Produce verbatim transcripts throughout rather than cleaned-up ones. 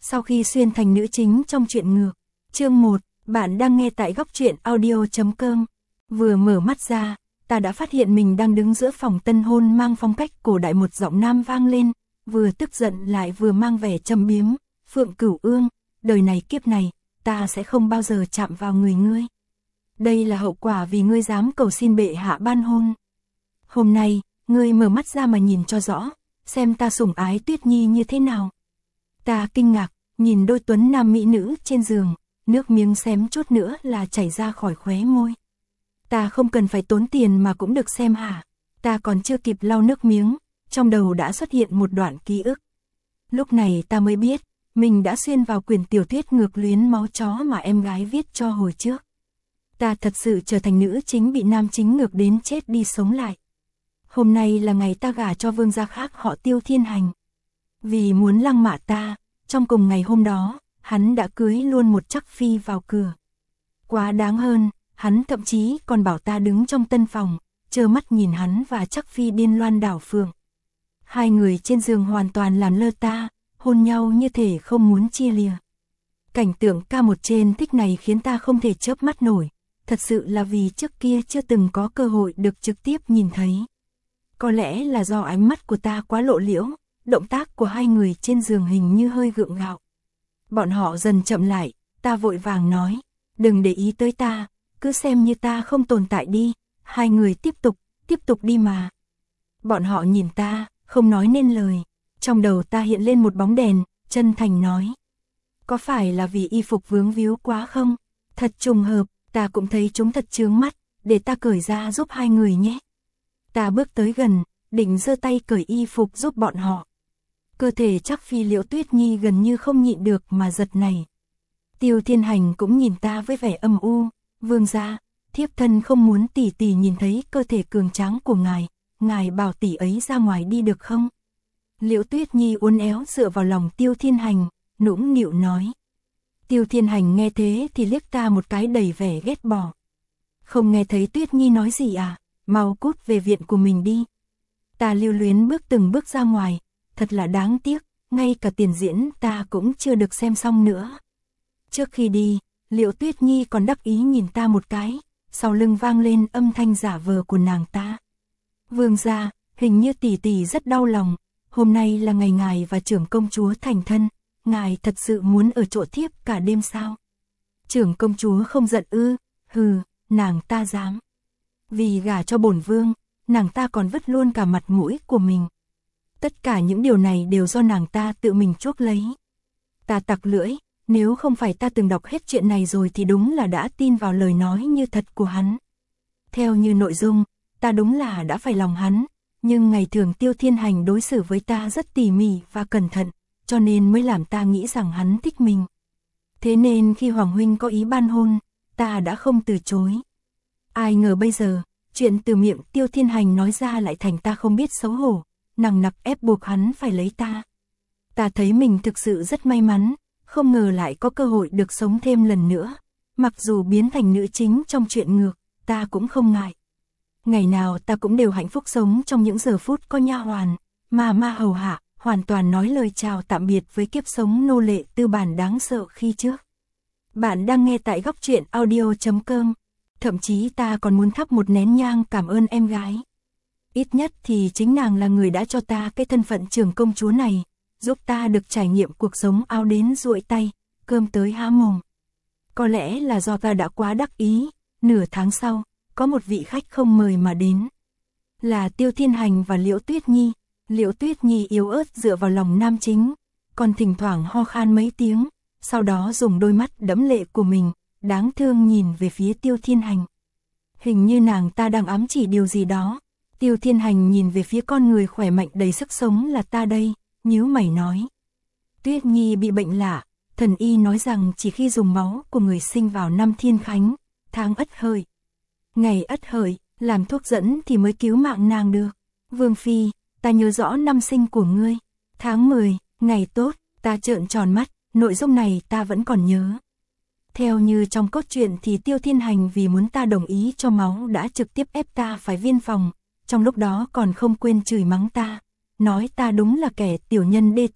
sau khi xuyên thành nữ chính trong truyện ngược. Chương một, bạn đang nghe tại góc truyện audio chấm com. Vừa mở mắt ra, ta đã phát hiện mình đang đứng giữa phòng tân hôn mang phong cách cổ đại, một giọng nam vang lên, vừa tức giận lại vừa mang vẻ châm biếm. Phượng Cửu Ương, đời này kiếp này, ta sẽ không bao giờ chạm vào người ngươi. Đây là hậu quả vì ngươi dám cầu xin bệ hạ ban hôn. Hôm nay, ngươi mở mắt ra mà nhìn cho rõ, xem ta sủng ái Tuyết Nhi như thế nào. Ta kinh ngạc, nhìn đôi tuấn nam mỹ nữ trên giường, nước miếng xém chút nữa là chảy ra khỏi khóe môi. Ta không cần phải tốn tiền mà cũng được xem hả? Ta còn chưa kịp lau nước miếng, trong đầu đã xuất hiện một đoạn ký ức. Lúc này ta mới biết, mình đã xuyên vào quyển tiểu thuyết ngược luyến máu chó mà em gái viết cho hồi trước. Ta thật sự trở thành nữ chính bị nam chính ngược đến chết đi sống lại. Hôm nay là ngày ta gả cho vương gia khác họ Tiêu Thiên Hành. Vì muốn lăng mạ ta, trong cùng ngày hôm đó, hắn đã cưới luôn một trắc phi vào cửa. Quá đáng hơn, hắn thậm chí còn bảo ta đứng trong tân phòng, trơ mắt nhìn hắn và trắc phi điên loan đảo phượng. Hai người trên giường hoàn toàn làm lơ ta, hôn nhau như thể không muốn chia lìa. Cảnh tượng ca một trên tích này khiến ta không thể chớp mắt nổi, thật sự là vì trước kia chưa từng có cơ hội được trực tiếp nhìn thấy. Có lẽ là do ánh mắt của ta quá lộ liễu, động tác của hai người trên giường hình như hơi gượng gạo. Bọn họ dần chậm lại, ta vội vàng nói, đừng để ý tới ta, cứ xem như ta không tồn tại đi, hai người tiếp tục, tiếp tục đi mà. Bọn họ nhìn ta, không nói nên lời, trong đầu ta hiện lên một bóng đèn, chân thành nói. Có phải là vì y phục vướng víu quá không? Thật trùng hợp, ta cũng thấy chúng thật chướng mắt, để ta cởi ra giúp hai người nhé. Ta bước tới gần, định giơ tay cởi y phục giúp bọn họ. Cơ thể chắc phi Liễu Tuyết Nhi gần như không nhịn được mà giật nảy. Tiêu Thiên Hành cũng nhìn ta với vẻ âm u, vương gia, thiếp thân không muốn tỷ tỷ nhìn thấy cơ thể cường tráng của ngài, ngài bảo tỷ ấy ra ngoài đi được không? Liễu Tuyết Nhi uốn éo dựa vào lòng Tiêu Thiên Hành, nũng nịu nói. Tiêu Thiên Hành nghe thế thì liếc ta một cái đầy vẻ ghét bỏ. Không nghe thấy Tuyết Nhi nói gì à, mau cút về viện của mình đi. Ta lưu luyến bước từng bước ra ngoài, thật là đáng tiếc, ngay cả tiền diễn ta cũng chưa được xem xong nữa. Trước khi đi, Liễu Tuyết Nhi còn đắc ý nhìn ta một cái, sau lưng vang lên âm thanh giả vờ của nàng ta. Vương gia, hình như tỷ tỷ rất đau lòng, hôm nay là ngày ngài và trưởng công chúa thành thân, ngài thật sự muốn ở chỗ thiếp cả đêm sao? Trưởng công chúa không giận ư? Hừ, nàng ta dám. Vì gả cho bổn vương, nàng ta còn vứt luôn cả mặt mũi của mình. Tất cả những điều này đều do nàng ta tự mình chuốc lấy. Ta tặc lưỡi, nếu không phải ta từng đọc hết chuyện này rồi thì đúng là đã tin vào lời nói như thật của hắn. Theo như nội dung, ta đúng là đã phải lòng hắn, nhưng ngày thường Tiêu Thiên Hành đối xử với ta rất tỉ mỉ và cẩn thận, cho nên mới làm ta nghĩ rằng hắn thích mình. Thế nên khi Hoàng huynh có ý ban hôn, ta đã không từ chối. Ai ngờ bây giờ, chuyện từ miệng Tiêu Thiên Hành nói ra lại thành ta không biết xấu hổ, nằng nặc ép buộc hắn phải lấy ta. Ta thấy mình thực sự rất may mắn, không ngờ lại có cơ hội được sống thêm lần nữa. Mặc dù biến thành nữ chính trong truyện ngược, ta cũng không ngại. Ngày nào ta cũng đều hạnh phúc sống trong những giờ phút có nha hoàn, mà ma hầu hạ, hoàn toàn nói lời chào tạm biệt với kiếp sống nô lệ tư bản đáng sợ khi trước. Bạn đang nghe tại góc truyện audio chấm com. Thậm chí ta còn muốn thắp một nén nhang cảm ơn em gái. Ít nhất thì chính nàng là người đã cho ta cái thân phận trưởng công chúa này, giúp ta được trải nghiệm cuộc sống áo đến ruội tay, cơm tới há mồm. Có lẽ là do ta đã quá đắc ý, nửa tháng sau, có một vị khách không mời mà đến. Là Tiêu Thiên Hành và Liễu Tuyết Nhi. Liễu Tuyết Nhi yếu ớt dựa vào lòng nam chính, còn thỉnh thoảng ho khan mấy tiếng, sau đó dùng đôi mắt đẫm lệ của mình, đáng thương nhìn về phía Tiêu Thiên Hành. Hình như nàng ta đang ám chỉ điều gì đó. Tiêu Thiên Hành nhìn về phía con người khỏe mạnh đầy sức sống là ta đây, nhíu mày nói. Tuyết Nhi bị bệnh lạ, thần y nói rằng chỉ khi dùng máu của người sinh vào năm Thiên Khánh, tháng Ất Hợi, ngày Ất Hợi, làm thuốc dẫn thì mới cứu mạng nàng được. Vương phi, ta nhớ rõ năm sinh của ngươi, tháng mười, ngày tốt. Ta trợn tròn mắt, nội dung này ta vẫn còn nhớ. Theo như trong cốt truyện thì Tiêu Thiên Hành vì muốn ta đồng ý cho máu đã trực tiếp ép ta phải viên phòng, trong lúc đó còn không quên chửi mắng ta, nói ta đúng là kẻ tiểu nhân đê tiện,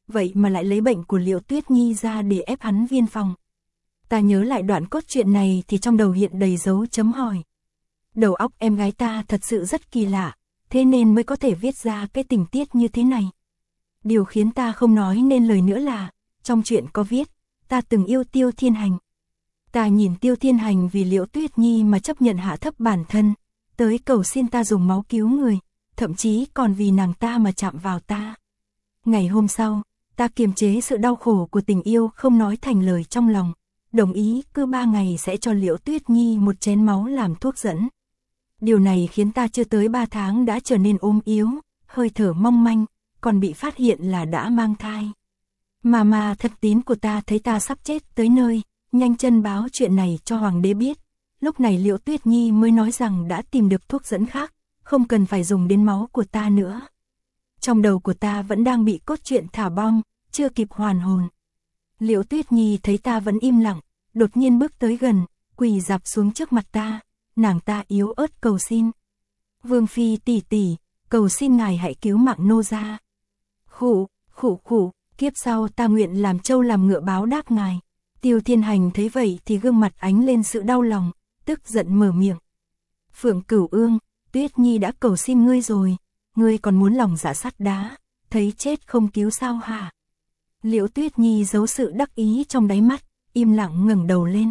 vậy mà lại lấy bệnh của Liễu Tuyết Nhi ra để ép hắn viên phòng. Ta nhớ lại đoạn cốt truyện này thì trong đầu hiện đầy dấu chấm hỏi. Đầu óc em gái ta thật sự rất kỳ lạ, thế nên mới có thể viết ra cái tình tiết như thế này. Điều khiến ta không nói nên lời nữa là, trong truyện có viết, ta từng yêu Tiêu Thiên Hành. Ta nhìn Tiêu Thiên Hành vì Liễu Tuyết Nhi mà chấp nhận hạ thấp bản thân, tới cầu xin ta dùng máu cứu người, thậm chí còn vì nàng ta mà chạm vào ta. Ngày hôm sau, ta kiềm chế sự đau khổ của tình yêu không nói thành lời trong lòng, đồng ý cứ ba ngày sẽ cho Liễu Tuyết Nhi một chén máu làm thuốc dẫn. Điều này khiến ta chưa tới ba tháng đã trở nên ốm yếu, hơi thở mong manh, còn bị phát hiện là đã mang thai. Mà mà thân tín của ta thấy ta sắp chết tới nơi, nhanh chân báo chuyện này cho hoàng đế biết. Lúc này Liễu Tuyết Nhi mới nói rằng đã tìm được thuốc dẫn khác, không cần phải dùng đến máu của ta nữa. Trong đầu của ta vẫn đang bị cốt truyện thả bom, chưa kịp hoàn hồn. Liễu Tuyết Nhi thấy ta vẫn im lặng, đột nhiên bước tới gần, quỳ rạp xuống trước mặt ta, nàng ta yếu ớt cầu xin. Vương phi tỷ tỷ, cầu xin ngài hãy cứu mạng nô gia. Khụ, khụ khụ, kiếp sau ta nguyện làm trâu làm ngựa báo đáp ngài. Tiêu Thiên Hành thấy vậy thì gương mặt ánh lên sự đau lòng, tức giận mở miệng. Phượng Cửu Ương, Tuyết Nhi đã cầu xin ngươi rồi, ngươi còn muốn lòng dạ sắt đá, thấy chết không cứu sao hả? Liễu Tuyết Nhi giấu sự đắc ý trong đáy mắt, im lặng ngẩng đầu lên.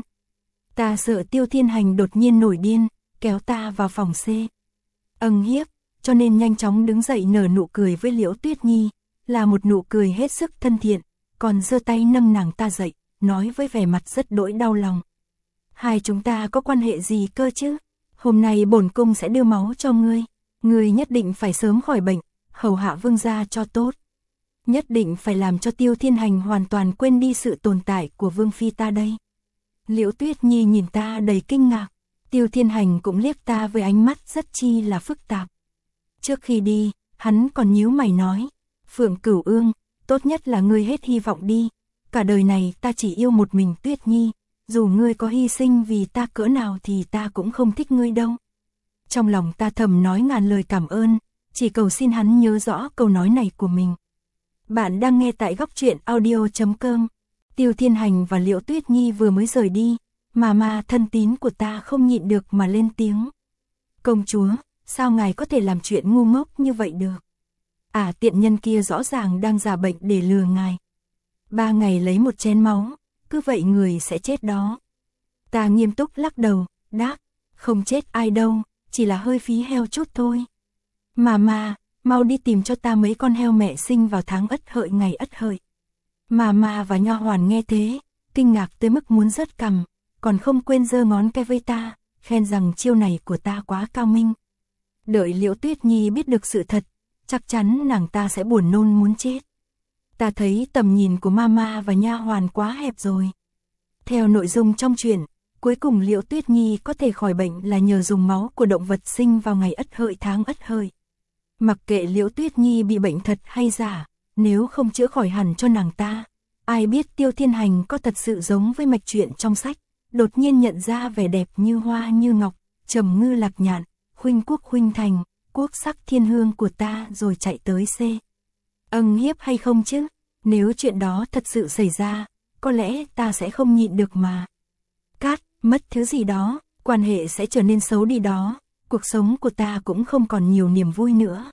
Ta sợ Tiêu Thiên Hành đột nhiên nổi điên, kéo ta vào phòng C. Âng hiếp, cho nên nhanh chóng đứng dậy nở nụ cười với Liễu Tuyết Nhi, là một nụ cười hết sức thân thiện, còn giơ tay nâng nàng ta dậy, nói với vẻ mặt rất đỗi đau lòng. Hai chúng ta có quan hệ gì cơ chứ? Hôm nay bổn cung sẽ đưa máu cho ngươi, ngươi nhất định phải sớm khỏi bệnh, hầu hạ vương gia cho tốt. Nhất định phải làm cho Tiêu Thiên Hành hoàn toàn quên đi sự tồn tại của vương phi ta đây. Liễu Tuyết Nhi nhìn ta đầy kinh ngạc, Tiêu Thiên Hành cũng liếc ta với ánh mắt rất chi là phức tạp. Trước khi đi, hắn còn nhíu mày nói, Phượng Cửu Ương, tốt nhất là ngươi hết hy vọng đi, cả đời này ta chỉ yêu một mình Tuyết Nhi, dù ngươi có hy sinh vì ta cỡ nào thì ta cũng không thích ngươi đâu. Trong lòng ta thầm nói ngàn lời cảm ơn, chỉ cầu xin hắn nhớ rõ câu nói này của mình. Bạn đang nghe tại góc truyện audio chấm com. Tiêu Thiên Hành và Liễu Tuyết Nhi vừa mới rời đi, mà mà thân tín của ta không nhịn được mà lên tiếng. Công chúa, sao ngài có thể làm chuyện ngu ngốc như vậy được? À, tiện nhân kia rõ ràng đang giả bệnh để lừa ngài. Ba ngày lấy một chén máu, cứ vậy người sẽ chết đó. Ta nghiêm túc lắc đầu, đáp, không chết ai đâu, chỉ là hơi phí heo chút thôi. Mà mà, mau đi tìm cho ta mấy con heo mẹ sinh vào tháng Ất Hợi ngày Ất Hợi. Mà mà và Nho Hoàn nghe thế, kinh ngạc tới mức muốn rớt cằm, còn không quên giơ ngón cái với ta, khen rằng chiêu này của ta quá cao minh. Đợi Liễu Tuyết Nhi biết được sự thật, chắc chắn nàng ta sẽ buồn nôn muốn chết. Ta thấy tầm nhìn của Mama và Nha Hoàn quá hẹp rồi. Theo nội dung trong truyện, cuối cùng Liễu Tuyết Nhi có thể khỏi bệnh là nhờ dùng máu của động vật sinh vào ngày Ất Hợi tháng Ất Hợi. Mặc kệ Liễu Tuyết Nhi bị bệnh thật hay giả, nếu không chữa khỏi hẳn cho nàng ta, ai biết Tiêu Thiên Hành có thật sự giống với mạch truyện trong sách, đột nhiên nhận ra vẻ đẹp như hoa như ngọc, trầm ngư lạc nhạn, khuynh quốc khuynh thành, quốc sắc thiên hương của ta rồi chạy tới C. Âng hiếp hay không chứ? Nếu chuyện đó thật sự xảy ra, có lẽ ta sẽ không nhịn được mà. Cát, mất thứ gì đó, quan hệ sẽ trở nên xấu đi đó, cuộc sống của ta cũng không còn nhiều niềm vui nữa.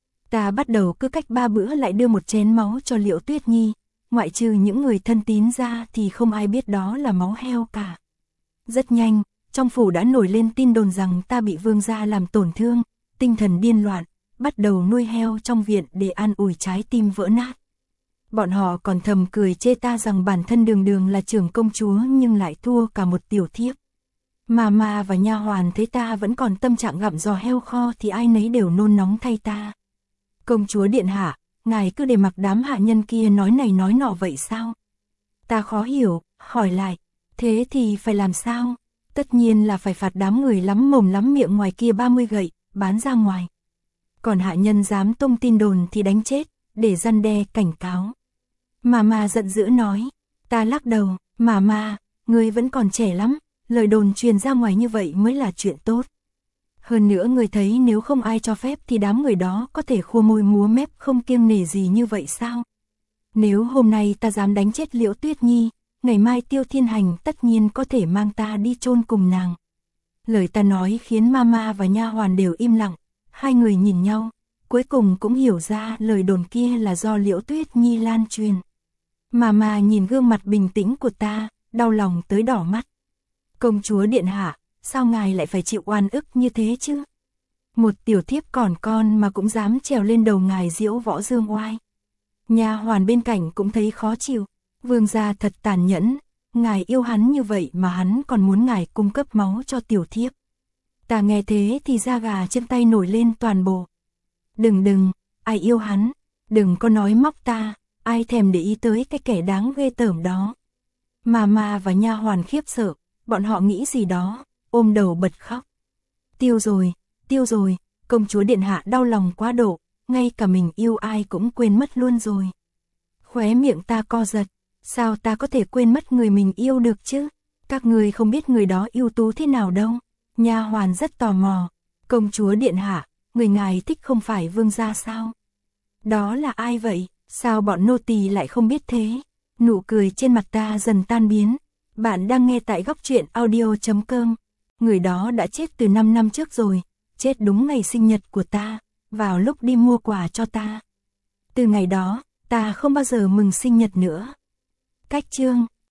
Ta bắt đầu cứ cách ba bữa lại đưa một chén máu cho Liễu Tuyết Nhi, ngoại trừ những người thân tín ra thì không ai biết đó là máu heo cả. Rất nhanh, trong phủ đã nổi lên tin đồn rằng ta bị vương gia làm tổn thương, tinh thần điên loạn, bắt đầu nuôi heo trong viện để an ủi trái tim vỡ nát. Bọn họ còn thầm cười chê ta rằng bản thân đường đường là trưởng công chúa nhưng lại thua cả một tiểu thiếp. Mama và Nha Hoàn thấy ta vẫn còn tâm trạng gặm giò heo kho thì ai nấy đều nôn nóng thay ta. Công chúa điện hạ, ngài cứ để mặc đám hạ nhân kia nói này nói nọ vậy sao? Ta khó hiểu, hỏi lại, thế thì phải làm sao? Tất nhiên là phải phạt đám người lắm mồm lắm miệng ngoài kia ba mươi gậy, bán ra ngoài. Còn hạ nhân dám tung tin đồn thì đánh chết, để răn đe cảnh cáo. Mama giận dữ nói, ta lắc đầu, Mama, ngươi vẫn còn trẻ lắm, lời đồn truyền ra ngoài như vậy mới là chuyện tốt. Hơn nữa người thấy nếu không ai cho phép thì đám người đó có thể khua môi múa mép không kiêng nể gì như vậy sao? Nếu hôm nay ta dám đánh chết Liễu Tuyết Nhi, ngày mai Tiêu Thiên Hành tất nhiên có thể mang ta đi chôn cùng nàng. Lời ta nói khiến Mama và nha hoàn đều im lặng, hai người nhìn nhau, cuối cùng cũng hiểu ra lời đồn kia là do Liễu Tuyết Nhi lan truyền. Mama nhìn gương mặt bình tĩnh của ta, đau lòng tới đỏ mắt. Công chúa điện hạ, sao ngài lại phải chịu oan ức như thế chứ? Một tiểu thiếp còn con mà cũng dám trèo lên đầu ngài Diễu Võ Dương oai. Nha hoàn bên cạnh cũng thấy khó chịu, vương gia thật tàn nhẫn, ngài yêu hắn như vậy mà hắn còn muốn ngài cung cấp máu cho tiểu thiếp. Ta nghe thế thì da gà chân tay nổi lên toàn bộ. Đừng đừng, ai yêu hắn, đừng có nói móc ta, ai thèm để ý tới cái kẻ đáng ghê tởm đó. Mama và nha hoàn khiếp sợ, bọn họ nghĩ gì đó, ôm đầu bật khóc. Tiêu rồi, tiêu rồi, công chúa điện hạ đau lòng quá độ, ngay cả mình yêu ai cũng quên mất luôn rồi. Khóe miệng ta co giật, sao ta có thể quên mất người mình yêu được chứ? Các người không biết người đó ưu tú thế nào đâu. Nha hoàn rất tò mò, công chúa điện hạ, người ngài thích không phải vương gia sao? Đó là ai vậy? Sao bọn nô tỳ lại không biết thế? Nụ cười trên mặt ta dần tan biến. Bạn đang nghe tại góc truyện audio chấm com. Người đó đã chết từ năm năm trước rồi, chết đúng ngày sinh nhật của ta, vào lúc đi mua quà cho ta. Từ ngày đó, ta không bao giờ mừng sinh nhật nữa. Cách chương